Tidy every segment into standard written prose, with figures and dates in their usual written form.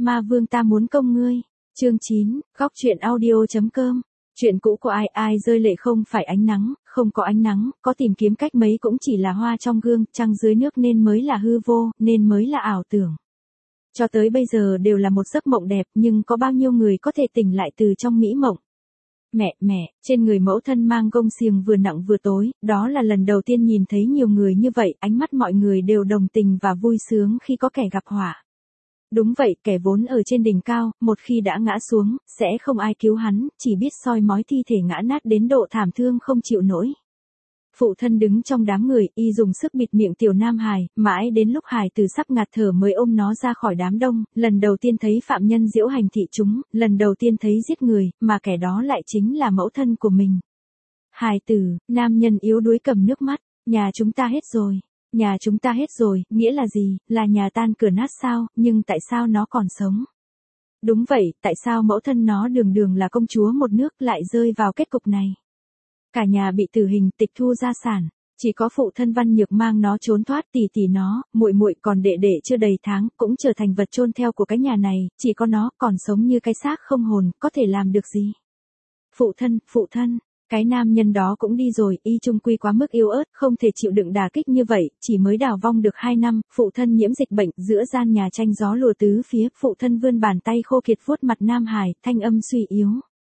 Ma vương ta muốn công ngươi. Chương 9, góc truyện audio.com. Chuyện cũ của ai ai rơi lệ không phải ánh nắng, không có ánh nắng, có tìm kiếm cách mấy cũng chỉ là hoa trong gương, trăng dưới nước nên mới là hư vô, nên mới là ảo tưởng. Cho tới bây giờ đều là một giấc mộng đẹp, nhưng có bao nhiêu người có thể tỉnh lại từ trong mỹ mộng. Mẹ, trên người mẫu thân mang gông xiềng vừa nặng vừa tối, đó là lần đầu tiên nhìn thấy nhiều người như vậy, ánh mắt mọi người đều đồng tình và vui sướng khi có kẻ gặp họa. Đúng vậy, kẻ vốn ở trên đỉnh cao, một khi đã ngã xuống, sẽ không ai cứu hắn, chỉ biết soi mói thi thể ngã nát đến độ thảm thương không chịu nổi. Phụ thân đứng trong đám người, y dùng sức bịt miệng tiểu nam hài, mãi đến lúc hài từ sắp ngạt thở mới ôm nó ra khỏi đám đông, lần đầu tiên thấy phạm nhân diễu hành thị chúng, lần đầu tiên thấy giết người, mà kẻ đó lại chính là mẫu thân của mình. Hài tử, nam nhân yếu đuối cầm nước mắt, nhà chúng ta hết rồi. Nhà chúng ta hết rồi, nghĩa là gì, là nhà tan cửa nát sao, nhưng tại sao nó còn sống? Đúng vậy, tại sao mẫu thân nó đường đường là công chúa một nước lại rơi vào kết cục này? Cả nhà bị tử hình, tịch thu gia sản, chỉ có phụ thân Văn Nhược mang nó trốn thoát, tỷ nó, muội muội còn đệ đệ chưa đầy tháng, cũng trở thành vật chôn theo của cái nhà này, chỉ có nó còn sống như cái xác không hồn, có thể làm được gì? Phụ thân. Cái nam nhân đó cũng đi rồi, y trung quy quá mức yếu ớt, không thể chịu đựng đả kích như vậy, chỉ mới đào vong được 2 năm, phụ thân nhiễm dịch bệnh, giữa gian nhà tranh gió lùa tứ phía, phụ thân vươn bàn tay khô kiệt vuốt mặt Nam Hải, thanh âm suy yếu.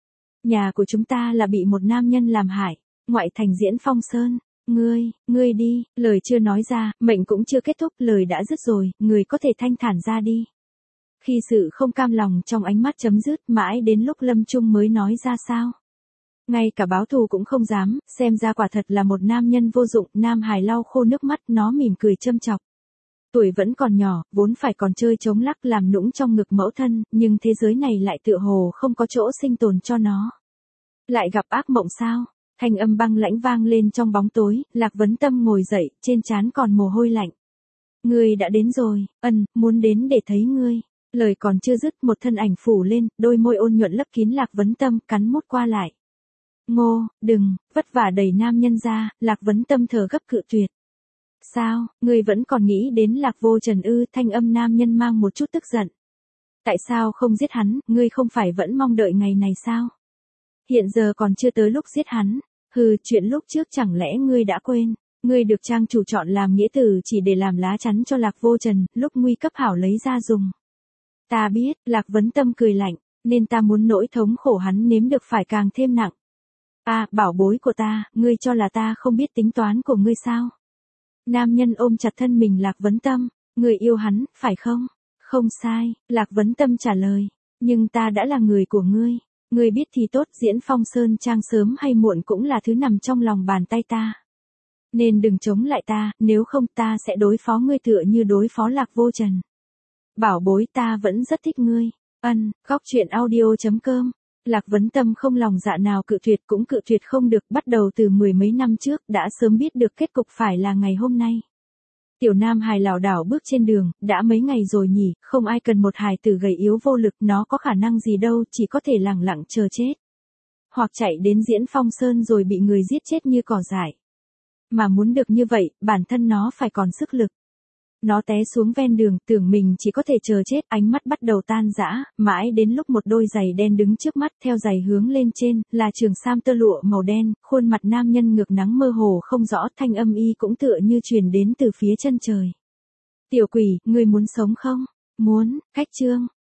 Nhà của chúng ta là bị một nam nhân làm hại, ngoại thành Diễn Phong Sơn, ngươi đi, lời chưa nói ra, mệnh cũng chưa kết thúc, lời đã dứt rồi, người có thể thanh thản ra đi. Khi sự không cam lòng trong ánh mắt chấm dứt, mãi đến lúc lâm chung mới nói ra sao. Ngay cả báo thù cũng không dám, xem ra quả thật là một nam nhân vô dụng, Nam Hải lau khô nước mắt, nó mỉm cười châm chọc. Tuổi vẫn còn nhỏ, vốn phải còn chơi chống lắc làm nũng trong ngực mẫu thân, nhưng thế giới này lại tựa hồ không có chỗ sinh tồn cho nó. Lại gặp ác mộng sao? Thanh âm băng lãnh vang lên trong bóng tối, Lạc Vấn Tâm ngồi dậy, trên trán còn mồ hôi lạnh. Ngươi đã đến rồi, muốn đến để thấy ngươi. Lời còn chưa dứt, một thân ảnh phủ lên, đôi môi ôn nhuận lấp kín Lạc Vấn Tâm, cắn mút qua lại. Ngô, đừng, vất vả đẩy nam nhân ra, Lạc Vấn Tâm thở gấp cự tuyệt. Sao, ngươi vẫn còn nghĩ đến Lạc Vô Trần ư? Thanh âm nam nhân mang một chút tức giận. Tại sao không giết hắn, ngươi không phải vẫn mong đợi ngày này sao? Hiện giờ còn chưa tới lúc giết hắn, chuyện lúc trước chẳng lẽ ngươi đã quên, ngươi được trang chủ chọn làm nghĩa tử chỉ để làm lá chắn cho Lạc Vô Trần, lúc nguy cấp hảo lấy ra dùng. Ta biết, Lạc Vấn Tâm cười lạnh, nên ta muốn nỗi thống khổ hắn nếm được phải càng thêm nặng. Bảo bối của ta, ngươi cho là ta không biết tính toán của ngươi sao? Nam nhân ôm chặt thân mình Lạc Vấn Tâm, ngươi yêu hắn, phải không? Không sai, Lạc Vấn Tâm trả lời, nhưng ta đã là người của ngươi. Ngươi biết thì tốt, Diễn Phong Sơn Trang sớm hay muộn cũng là thứ nằm trong lòng bàn tay ta. Nên đừng chống lại ta, nếu không ta sẽ đối phó ngươi tựa như đối phó Lạc Vô Trần. Bảo bối, ta vẫn rất thích ngươi. Góc truyện audio.com. Lạc Vấn Tâm không lòng dạ nào cự tuyệt cũng cự tuyệt không được, bắt đầu từ 10 mấy năm trước, đã sớm biết được kết cục phải là ngày hôm nay. Tiểu Nam Hải lảo đảo bước trên đường, đã mấy ngày rồi nhỉ, không ai cần một hài tử gầy yếu vô lực, nó có khả năng gì đâu, chỉ có thể lẳng lặng chờ chết. Hoặc chạy đến Diễn Phong Sơn rồi bị người giết chết như cỏ dại. Mà muốn được như vậy, bản thân nó phải còn sức lực. Nó té xuống ven đường, tưởng mình chỉ có thể chờ chết, ánh mắt bắt đầu tan rã, mãi đến lúc một đôi giày đen đứng trước mắt, theo giày hướng lên trên, là trường sam tơ lụa màu đen, khuôn mặt nam nhân ngược nắng mơ hồ không rõ, thanh âm y cũng tựa như truyền đến từ phía chân trời. Tiểu quỷ, ngươi muốn sống không? Muốn, cách chương.